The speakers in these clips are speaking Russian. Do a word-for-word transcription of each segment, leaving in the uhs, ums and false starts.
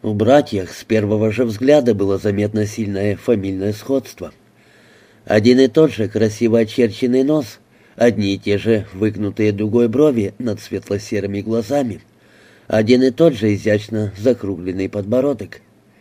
В братьях с первого же взгляда было заметно сильное фамильное сходство. Один и тот же красиво очерченный нос, одни и те же выгнутые дугой брови над светло-серыми глазами, один и тот же изящно закругленный подбородок.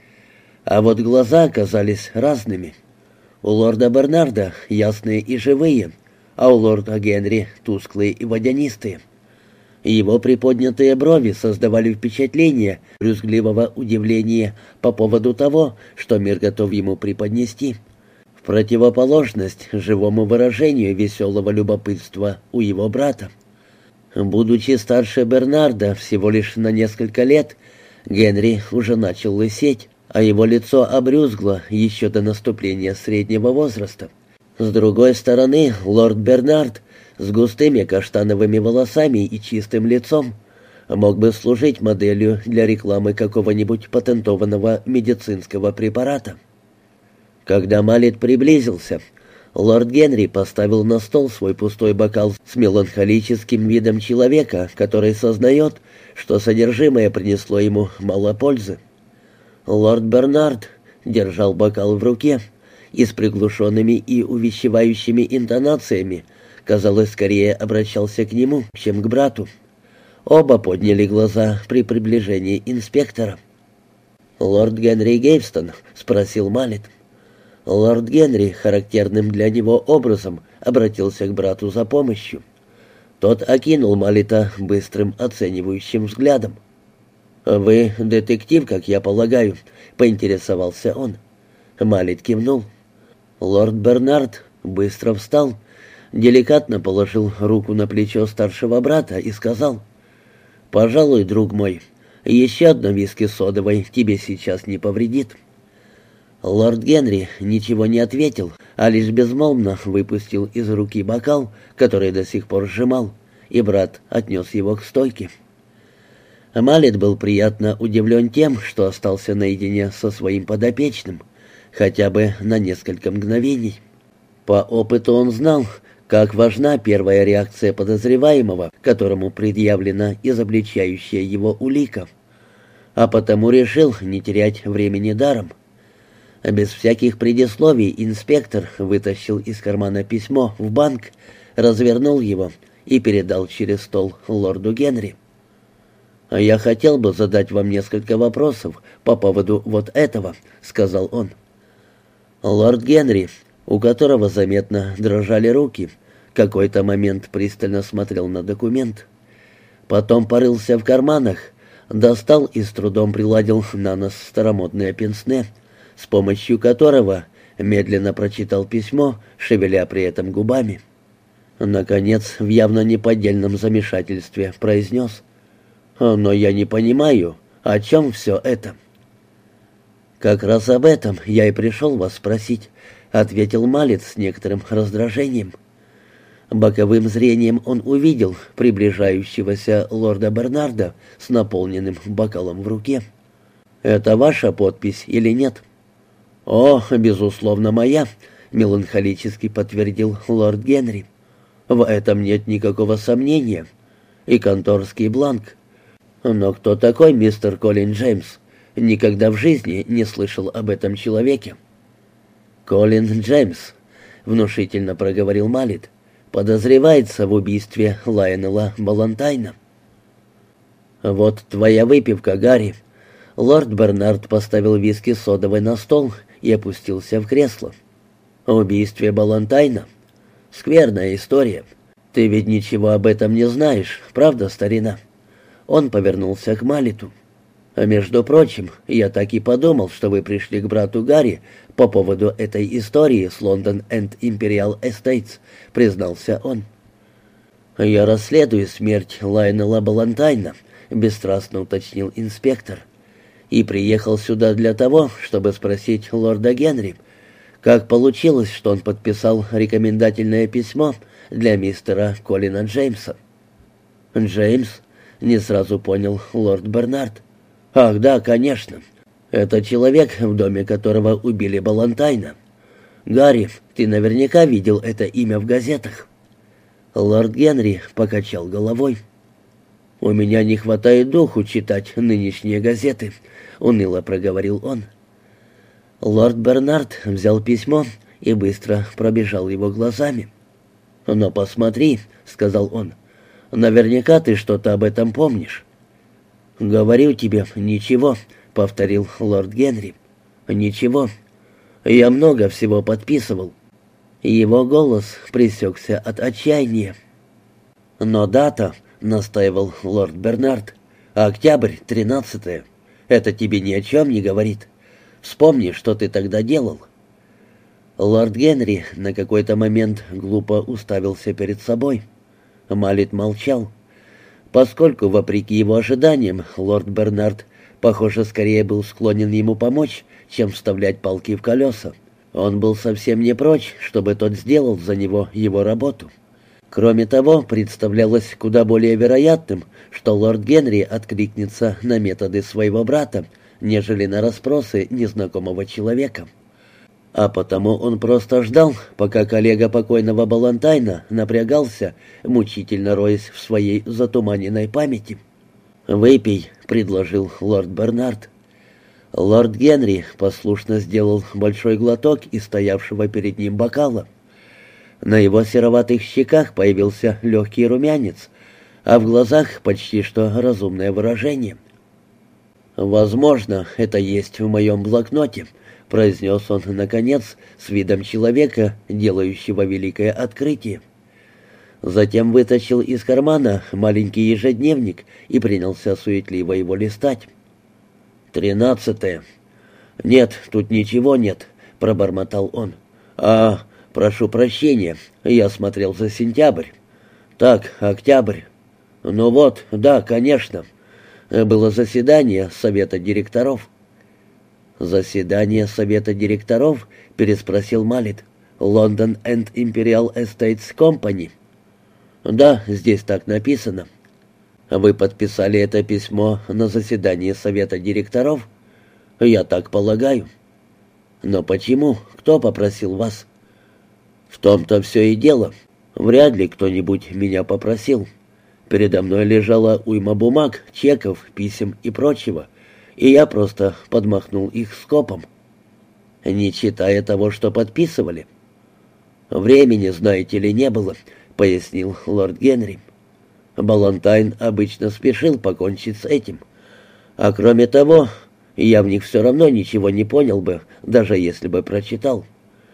А вот глаза оказались разными. У лорда Бернарда ясные и живые, а у лорда Генри тусклые и водянистые. Его приподнятые брови создавали впечатление брюзгливого удивления по поводу того, что мир готов ему преподнести, в противоположность живому выражению веселого любопытства у его брата. Будучи старше Бернарда всего лишь на несколько лет, Генри уже начал лысеть, а его лицо обрюзгло еще до наступления среднего возраста. С другой стороны, лорд Бернард с густыми каштановыми волосами и чистым лицом мог бы служить моделью для рекламы какого-нибудь патентованного медицинского препарата. Когда Малет приблизился, лорд Генри поставил на стол свой пустой бокал с меланхолическим видом человека, который сознает, что содержимое принесло ему мало пользы. Лорд Бернард держал бокал в руке и с приглушенными и увещевающими интонациями, казалось, скорее обращался к нему, чем к брату. Оба подняли глаза при приближении инспектора. «Лорд Генри Гейвстон?» — спросил Малет. Лорд Генри характерным для него образом обратился к брату за помощью. Тот окинул Малета быстрым оценивающим взглядом. «Вы детектив, как я полагаю?» — поинтересовался он. Малет кивнул. Лорд Бернард быстро встал, деликатно положил руку на плечо старшего брата и сказал: «Пожалуй, друг мой, еще одно виски содовой тебе сейчас не повредит». Лорд Генри ничего не ответил, а лишь безмолвно выпустил из руки бокал, который до сих пор сжимал, и брат отнес его к стойке. Малет был приятно удивлен тем, что остался наедине со своим подопечным, хотя бы на несколько мгновений. По опыту он знал, как важна первая реакция подозреваемого, которому предъявлена изобличающая его улика, а потому решил не терять времени даром. Без всяких предисловий инспектор вытащил из кармана письмо в банк, развернул его и передал через стол лорду Генри. «Я хотел бы задать вам несколько вопросов по поводу вот этого», — сказал он. Лорд Генри, у которого заметно дрожали руки, какой-то момент пристально смотрел на документ. Потом порылся в карманах, достал и с трудом приладил на нос старомодное пенсне, с помощью которого медленно прочитал письмо, шевеля при этом губами. Наконец, в явно неподдельном замешательстве произнес: «Но я не понимаю, о чем все это?» «Как раз об этом я и пришел вас спросить», — ответил Малет с некоторым раздражением. Боковым зрением он увидел приближающегося лорда Бернарда с наполненным бокалом в руке. «Это ваша подпись или нет?» «О, безусловно, моя», — меланхолически подтвердил лорд Генри. «В этом нет никакого сомнения. И конторский бланк. Но кто такой мистер Колин Джеймс? Никогда в жизни не слышал об этом человеке». «Колин Джеймс», — внушительно проговорил Малет, — «подозревается в убийстве Лайонела Балантайна». «Вот твоя выпивка, Гарри». Лорд Бернард поставил виски содовой на стол и опустился в кресло. «О убийстве Балантайна? Скверная история. Ты ведь ничего об этом не знаешь, правда, старина?» Он повернулся к Малету. «А между прочим, я так и подумал, что вы пришли к брату Гарри по поводу этой истории с London and Imperial Estates», — признался он. «Я расследую смерть Лайонела Балантайна», — бесстрастно уточнил инспектор, «и приехал сюда для того, чтобы спросить лорда Генри, как получилось, что он подписал рекомендательное письмо для мистера Колина Джеймса». «Джеймс?» — не сразу понял лорд Бернард. «Ах, да, конечно. Это человек, в доме которого убили Балантайна. Гарри, ты наверняка видел это имя в газетах». Лорд Генри покачал головой. «У меня не хватает духу читать нынешние газеты», — уныло проговорил он. Лорд Бернард взял письмо и быстро пробежал его глазами. «Но посмотри», — сказал он, — «наверняка ты что-то об этом помнишь». «Говорю тебе, ничего», — повторил лорд Генри. «Ничего. Я много всего подписывал». Его голос пресекся от отчаяния. «Но дата», — настаивал лорд Бернард, — «октябрь, тринадцатое. Это тебе ни о чем не говорит. Вспомни, что ты тогда делал». Лорд Генри на какой-то момент глупо уставился перед собой. Малет молчал. Поскольку, вопреки его ожиданиям, лорд Бернард, похоже, скорее был склонен ему помочь, чем вставлять палки в колеса, он был совсем не прочь, чтобы тот сделал за него его работу. Кроме того, представлялось куда более вероятным, что лорд Генри откликнется на методы своего брата, нежели на расспросы незнакомого человека. А потому он просто ждал, пока коллега покойного Балантайна напрягался, мучительно роясь в своей затуманенной памяти. «Выпей», — предложил лорд Бернард. Лорд Генри послушно сделал большой глоток из стоявшего перед ним бокала. На его сероватых щеках появился легкий румянец, а в глазах почти что разумное выражение. «Возможно, это есть в моем блокноте», — произнес он, наконец, с видом человека, делающего великое открытие. Затем вытащил из кармана маленький ежедневник и принялся суетливо его листать. «Тринадцатое. Нет, тут ничего нет», — пробормотал он. «А, прошу прощения, я смотрел за сентябрь. Так, октябрь. Ну вот, да, конечно. Было заседание совета директоров». «Заседание совета директоров?» — переспросил Малет. «Лондон энд Империал Эстейтс Компани». «Да, здесь так написано». «Вы подписали это письмо на заседании совета директоров?» «Я так полагаю». «Но почему? Кто попросил вас?» «В том-то все и дело. Вряд ли кто-нибудь меня попросил. Передо мной лежала уйма бумаг, чеков, писем и прочего, и я просто подмахнул их скопом, не читая того, что подписывали». «Времени, знаете ли, не было», — пояснил лорд Генри. «Балантайн обычно спешил покончить с этим. А кроме того, я в них все равно ничего не понял бы, даже если бы прочитал.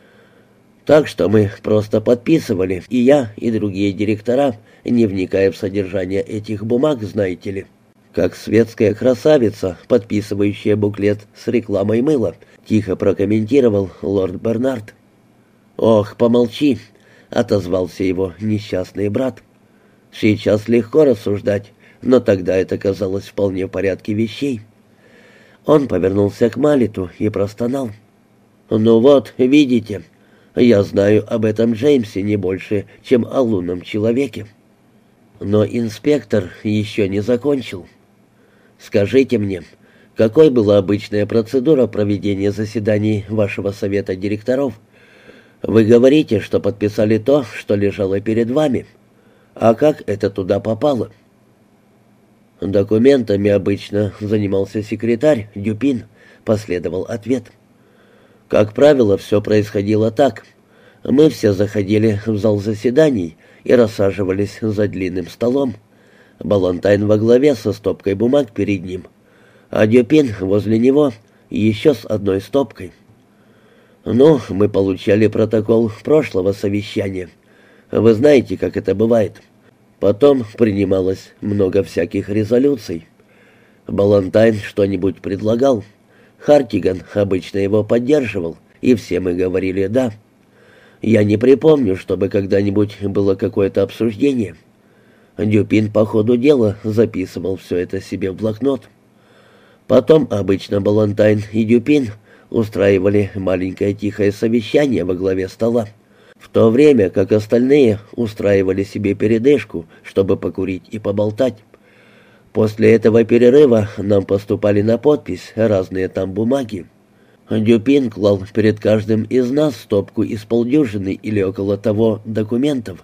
Так что мы просто подписывали, и я, и другие директора, не вникая в содержание этих бумаг, знаете ли. Как светская красавица, подписывающая буклет с рекламой мыла», — тихо прокомментировал лорд Бернард. «Ох, помолчи», — отозвался его несчастный брат. «Сейчас легко рассуждать, но тогда это казалось вполне в порядке вещей». Он повернулся к Малету и простонал. «Ну вот, видите, я знаю об этом Джеймсе не больше, чем о лунном человеке». Но инспектор еще не закончил. «Скажите мне, какой была обычная процедура проведения заседаний вашего совета директоров? Вы говорите, что подписали то, что лежало перед вами. А как это туда попало?» «Документами обычно занимался секретарь Дюпин», — последовал ответ. «Как правило, все происходило так. Мы все заходили в зал заседаний и рассаживались за длинным столом. Балантайн во главе со стопкой бумаг перед ним, а Дюпин возле него еще с одной стопкой. Ну, мы получали протокол прошлого совещания. Вы знаете, как это бывает. Потом принималось много всяких резолюций. Балантайн что-нибудь предлагал. Хартиган обычно его поддерживал, и все мы говорили «да». Я не припомню, чтобы когда-нибудь было какое-то обсуждение. Дюпин по ходу дела записывал все это себе в блокнот. Потом обычно Балантайн и Дюпин устраивали маленькое тихое совещание во главе стола, в то время как остальные устраивали себе передышку, чтобы покурить и поболтать. После этого перерыва нам поступали на подпись разные там бумаги. Дюпин клал перед каждым из нас стопку из полдюжины или около того документов,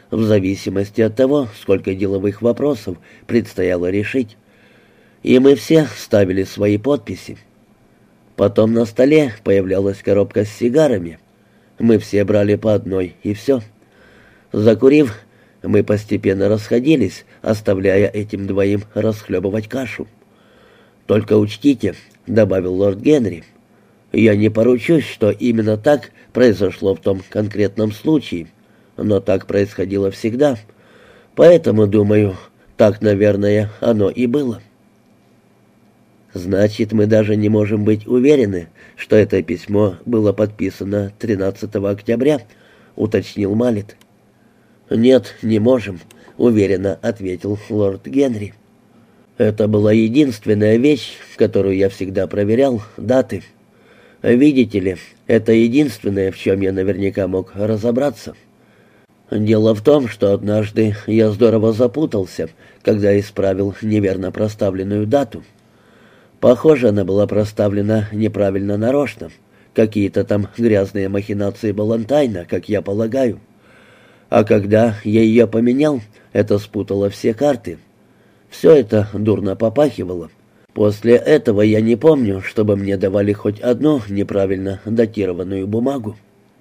в зависимости от того, сколько деловых вопросов предстояло решить. И мы все ставили свои подписи. Потом на столе появлялась коробка с сигарами. Мы все брали по одной, и все. Закурив, мы постепенно расходились, оставляя этим двоим расхлебывать кашу. «Только учтите», — добавил лорд Генри, — «я не поручусь, что именно так произошло в том конкретном случае, но так происходило всегда. Поэтому, думаю, так, наверное, оно и было». «Значит, мы даже не можем быть уверены, что это письмо было подписано тринадцатого октября», — уточнил Маллет. «Нет, не можем», — уверенно ответил лорд Генри. «Это была единственная вещь, которую я всегда проверял, даты. Видите ли, это единственное, в чем я наверняка мог разобраться. Дело в том, что однажды я здорово запутался, когда исправил неверно проставленную дату. Похоже, она была проставлена неправильно нарочно. Какие-то там грязные махинации Балантайна, как я полагаю. А когда я ее поменял, это спутало все карты. Все это дурно попахивало. После этого я не помню, чтобы мне давали хоть одну неправильно датированную бумагу».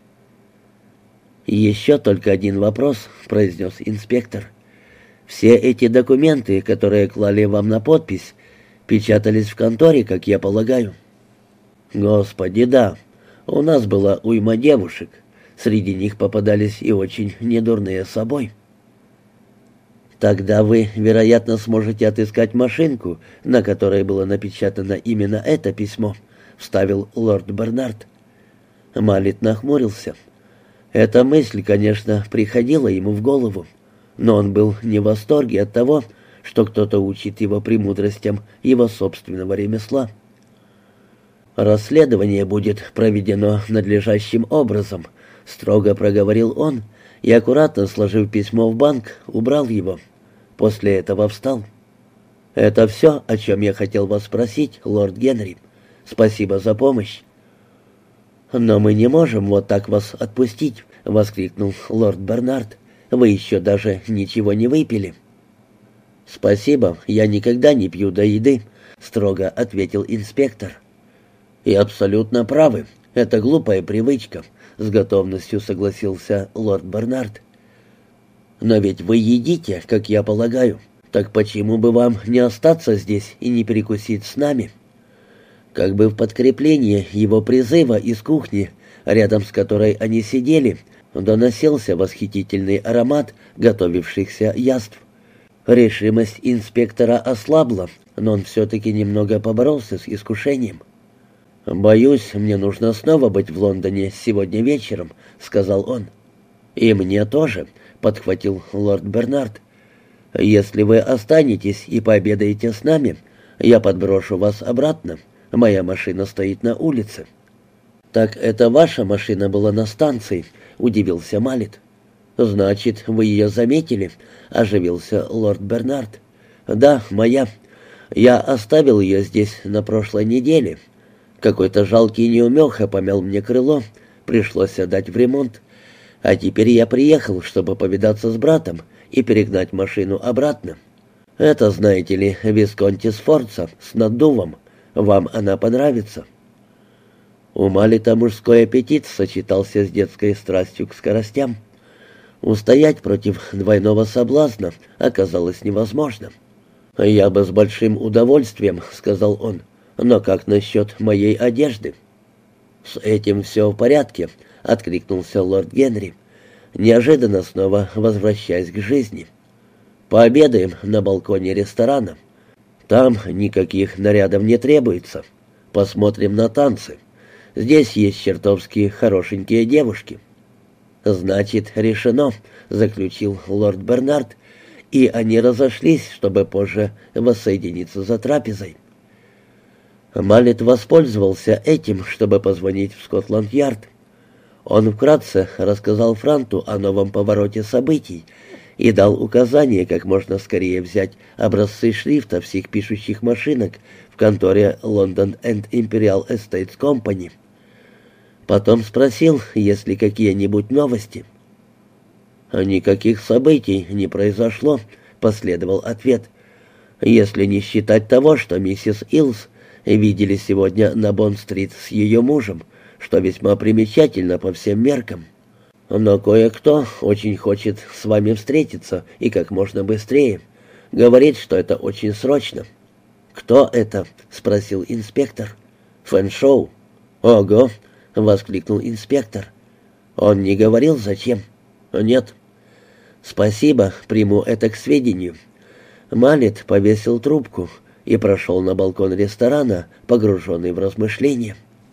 «Еще только один вопрос», — произнес инспектор. «Все эти документы, которые клали вам на подпись, печатались в конторе, как я полагаю?» «Господи, да. У нас была уйма девушек. Среди них попадались и очень недурные собой». «Тогда вы, вероятно, сможете отыскать машинку, на которой было напечатано именно это письмо», — вставил лорд Бернард. Маллет нахмурился. Эта мысль, конечно, приходила ему в голову, но он был не в восторге от того, что кто-то учит его премудростям его собственного ремесла. «Расследование будет проведено надлежащим образом», — строго проговорил он, и, аккуратно сложив письмо в банк, убрал его. После этого встал. «Это все, о чем я хотел вас спросить, лорд Генри. Спасибо за помощь». «Но мы не можем вот так вас отпустить», — воскликнул лорд Бернард. «Вы еще даже ничего не выпили». «Спасибо, я никогда не пью до еды», — строго ответил инспектор. «И абсолютно правы. Это глупая привычка», — с готовностью согласился лорд Бернард. «Но ведь вы едите, как я полагаю. Так почему бы вам не остаться здесь и не перекусить с нами?» Как бы в подкрепление его призыва из кухни, рядом с которой они сидели, доносился восхитительный аромат готовившихся яств. Решимость инспектора ослабла, но он все-таки немного поборолся с искушением. «Боюсь, мне нужно снова быть в Лондоне сегодня вечером», — сказал он. «И мне тоже», — подхватил лорд Бернард. «Если вы останетесь и пообедаете с нами, я подброшу вас обратно. Моя машина стоит на улице». «Так это ваша машина была на станции?» — удивился Маллет. «Значит, вы ее заметили?» — оживился лорд Бернард. «Да, моя. Я оставил ее здесь на прошлой неделе. Какой-то жалкий неумеха помял мне крыло, пришлось отдать в ремонт. А теперь я приехал, чтобы повидаться с братом и перегнать машину обратно. Это, знаете ли, Висконти Сфорца с наддувом. Вам она понравится». У Маллета мужской аппетит сочетался с детской страстью к скоростям. Устоять против двойного соблазна оказалось невозможно. «Я бы с большим удовольствием», — сказал он, — «но как насчет моей одежды?» «С этим все в порядке», — откликнулся лорд Генри, неожиданно снова возвращаясь к жизни. «Пообедаем на балконе ресторана. Там никаких нарядов не требуется. Посмотрим на танцы. Здесь есть чертовски хорошенькие девушки». «Значит, решено», — заключил лорд Бернард, и они разошлись, чтобы позже воссоединиться за трапезой. Маллет воспользовался этим, чтобы позвонить в Скотланд-Ярд. Он вкратце рассказал Франту о новом повороте событий и дал указание как можно скорее взять образцы шрифта всех пишущих машинок в конторе London and Imperial Estates Company. Потом спросил, есть ли какие-нибудь новости. «Никаких событий не произошло», — последовал ответ. «Если не считать того, что миссис Илс видели сегодня на Бонд-стрит с ее мужем, что весьма примечательно по всем меркам. Но кое-кто очень хочет с вами встретиться и как можно быстрее. Говорит, что это очень срочно». «Кто это?» — спросил инспектор. «Фэншоу». «Ого!» — воскликнул инспектор. «Он не говорил, зачем?» «Нет». «Спасибо, приму это к сведению». Малет повесил трубку и прошел на балкон ресторана, погруженный в размышления.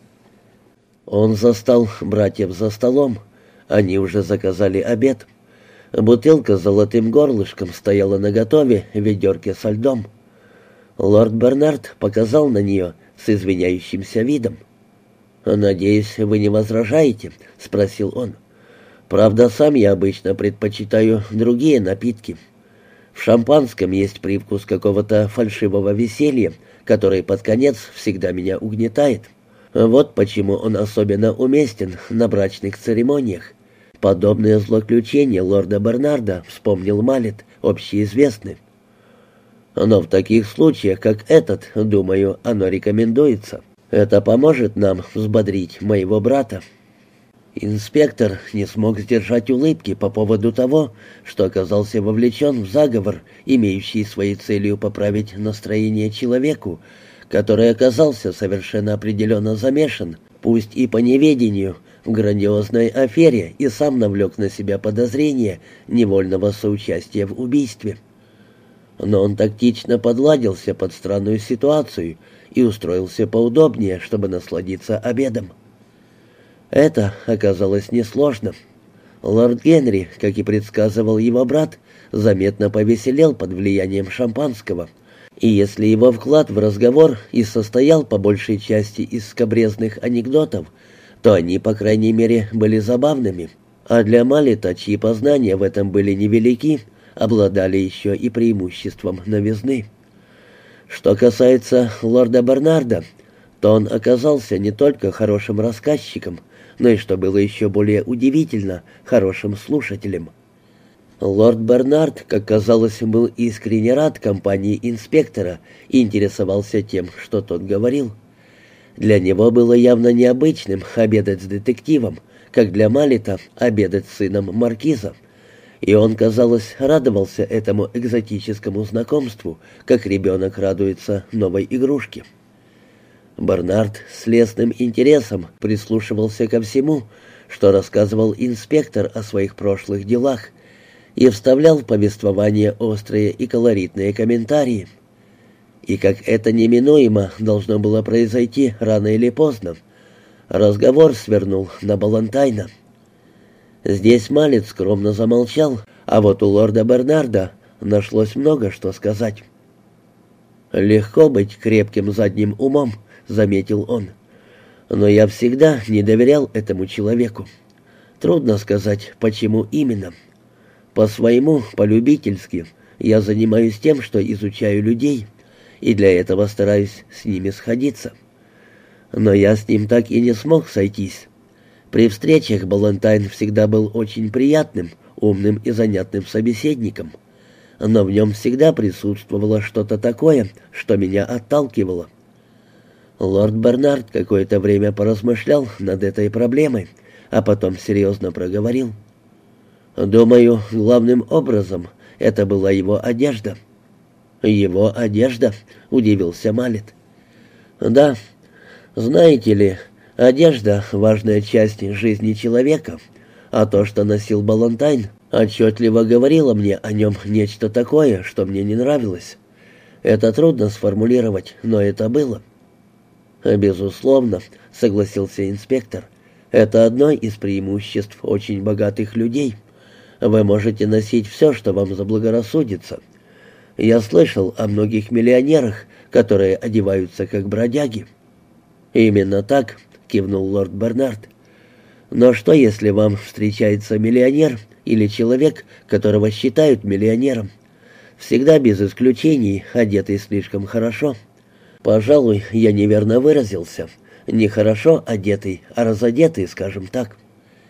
Он застал братьев за столом. Они уже заказали обед. Бутылка с золотым горлышком стояла наготове в ведерке со льдом. Лорд Бернард показал на нее с извиняющимся видом. «Надеюсь, вы не возражаете?» — спросил он. «Правда, сам я обычно предпочитаю другие напитки. В шампанском есть привкус какого-то фальшивого веселья, который под конец всегда меня угнетает. Вот почему он особенно уместен на брачных церемониях. Подобные злоключения лорда Бернарда, вспомнил Малет, общеизвестны. Но в таких случаях, как этот, думаю, оно рекомендуется. Это поможет нам взбодрить моего брата». Инспектор не смог сдержать улыбки по поводу того, что оказался вовлечен в заговор, имеющий своей целью поправить настроение человеку, который оказался совершенно определенно замешан, пусть и по неведению, в грандиозной афере и сам навлек на себя подозрение невольного соучастия в убийстве. Но он тактично подладился под странную ситуацию и устроился поудобнее, чтобы насладиться обедом. Это оказалось несложно. Лорд Генри, как и предсказывал его брат, заметно повеселел под влиянием шампанского, и если его вклад в разговор и состоял по большей части из скабрезных анекдотов, то они, по крайней мере, были забавными, а для Малета, чьи познания в этом были невелики, обладали еще и преимуществом новизны. Что касается лорда Бернарда, то он оказался не только хорошим рассказчиком, но и, что было еще более удивительно, хорошим слушателем. Лорд Бернард, как казалось, был искренне рад компании инспектора и интересовался тем, что тот говорил. Для него было явно необычным обедать с детективом, как для Малета обедать с сыном маркиза, и он, казалось, радовался этому экзотическому знакомству, как ребенок радуется новой игрушке. Бернард с лестным интересом прислушивался ко всему, что рассказывал инспектор о своих прошлых делах, и вставлял в повествование острые и колоритные комментарии. И как это неминуемо должно было произойти рано или поздно, разговор свернул на Балантайна. Здесь Малет скромно замолчал, а вот у лорда Бернарда нашлось много что сказать. «Легко быть крепким задним умом», — заметил он. «Но я всегда не доверял этому человеку. Трудно сказать, почему именно. По-своему, по-любительски, я занимаюсь тем, что изучаю людей, и для этого стараюсь с ними сходиться. Но я с ним так и не смог сойтись. При встречах Балантайн всегда был очень приятным, умным и занятным собеседником, но в нем всегда присутствовало что-то такое, что меня отталкивало». Лорд Бернард какое-то время поразмышлял над этой проблемой, а потом серьезно проговорил. «Думаю, главным образом это была его одежда». «Его одежда?» — удивился Малет. «Да, знаете ли, одежда — важная часть жизни человека, а то, что носил Балантайн, отчетливо говорило мне о нем нечто такое, что мне не нравилось. Это трудно сформулировать, но это было». «Безусловно», — согласился инспектор, — «это одно из преимуществ очень богатых людей. Вы можете носить все, что вам заблагорассудится. Я слышал о многих миллионерах, которые одеваются как бродяги». «Именно так», — кивнул лорд Бернард. «Но что, если вам встречается миллионер или человек, которого считают миллионером, всегда без исключений одетый слишком хорошо? Пожалуй, я неверно выразился. Не хорошо одетый, а разодетый, скажем так.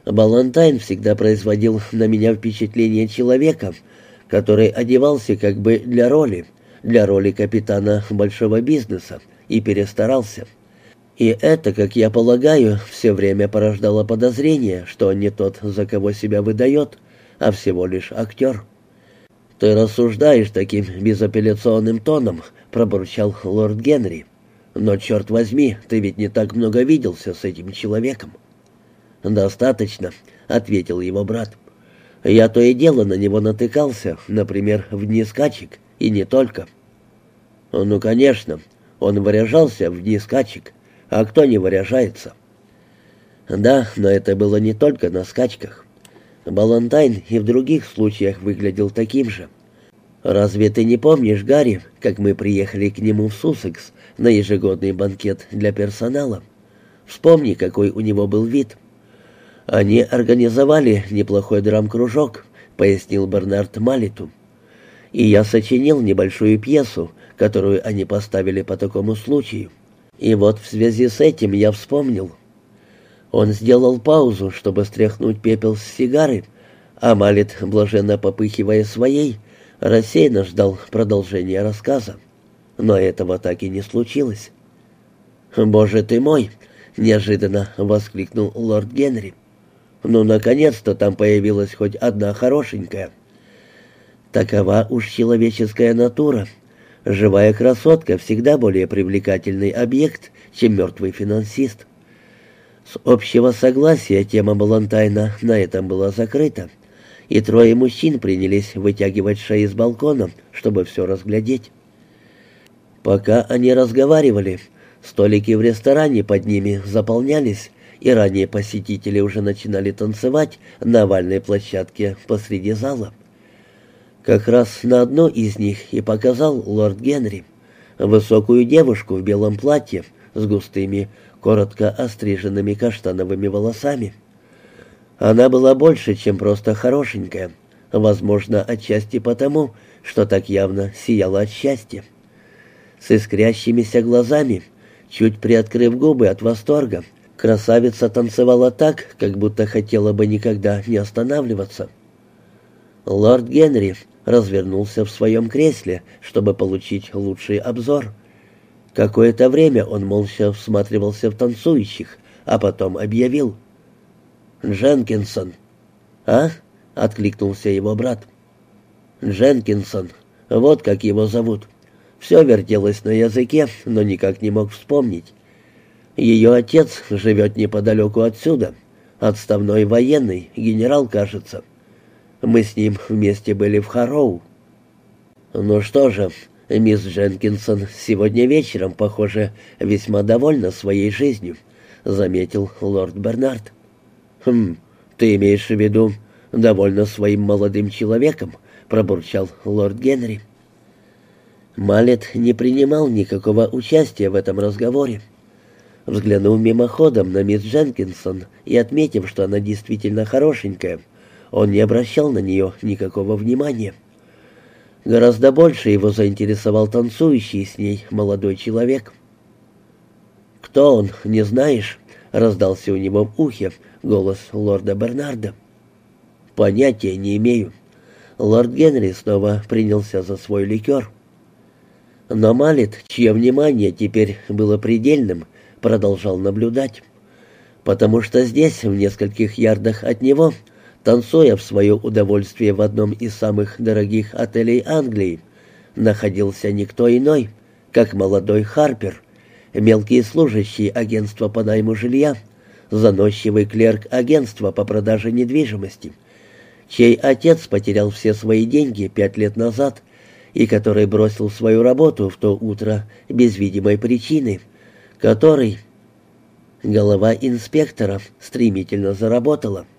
Балантайн всегда производил на меня впечатление человека, который одевался как бы для роли, для роли капитана большого бизнеса, и перестарался. И это, как я полагаю, все время порождало подозрение, что он не тот, за кого себя выдает, а всего лишь актер. «Ты рассуждаешь таким безапелляционным тоном», — пробурчал лорд Генри. «Но, черт возьми, ты ведь не так много виделся с этим человеком». «Достаточно», — ответил его брат. «Я то и дело на него натыкался, например, в дни скачек, и не только». «Ну, конечно, он выряжался в дни скачек, а кто не выряжается?» «Да, но это было не только на скачках. Балантайн и в других случаях выглядел таким же. Разве ты не помнишь, Гарри, как мы приехали к нему в Суссекс на ежегодный банкет для персонала? Вспомни, какой у него был вид». «Они организовали неплохой драм-кружок», — пояснил Бернард Маллету. «И я сочинил небольшую пьесу, которую они поставили по такому случаю. И вот в связи с этим я вспомнил». Он сделал паузу, чтобы стряхнуть пепел с сигары, а Маллет, блаженно попыхивая своей, рассеянно ждал продолжения рассказа. Но этого так и не случилось. «Боже ты мой!» — неожиданно воскликнул лорд Генри. «Ну, наконец-то там появилась хоть одна хорошенькая». Такова уж человеческая натура. Живая красотка всегда более привлекательный объект, чем мертвый финансист. С общего согласия тема Балантайна на этом была закрыта, и трое мужчин принялись вытягивать шеи с балкона, чтобы все разглядеть. Пока они разговаривали, столики в ресторане под ними заполнялись, и ранние посетители уже начинали танцевать на овальной площадке посреди зала. Как раз на одну из них и показал лорд Генри, высокую девушку в белом платье с густыми, коротко остриженными каштановыми волосами. Она была больше, чем просто хорошенькая, возможно, отчасти потому, что так явно сияла от счастья. С искрящимися глазами, чуть приоткрыв губы от восторга, красавица танцевала так, как будто хотела бы никогда не останавливаться. Лорд Генри развернулся в своем кресле, чтобы получить лучший обзор. Какое-то время он молча всматривался в танцующих, а потом объявил: «Дженкинсон». «А?» — откликнулся его брат. «Дженкинсон. Вот как его зовут». Все вертелось на языке, но никак не мог вспомнить. Ее отец живет неподалеку отсюда. Отставной военный, генерал, кажется. Мы с ним вместе были в Харроу. Ну что же, мисс Дженкинсон сегодня вечером, похоже, весьма довольна своей жизнью, заметил лорд Бернард. Хм, ты имеешь в виду довольна своим молодым человеком, пробурчал лорд Генри. Маллет не принимал никакого участия в этом разговоре. Взглянув мимоходом на мисс Дженкинсон и отметив, что она действительно хорошенькая, он не обращал на нее никакого внимания. Гораздо больше его заинтересовал танцующий с ней молодой человек. «Кто он, не знаешь?» — раздался у него в ухе голос лорда Бернарда. «Понятия не имею». Лорд Генри снова принялся за свой ликер. Но Маллет, чье внимание теперь было предельным, продолжал наблюдать, потому что здесь, в нескольких ярдах от него, танцуя в свое удовольствие в одном из самых дорогих отелей Англии, находился никто иной, как молодой Харпер, мелкий служащий агентства по найму жилья, заносчивый клерк агентства по продаже недвижимости, чей отец потерял все свои деньги пять лет назад и который бросил свою работу в то утро без видимой причины, который... Голова инспектора стремительно заработала.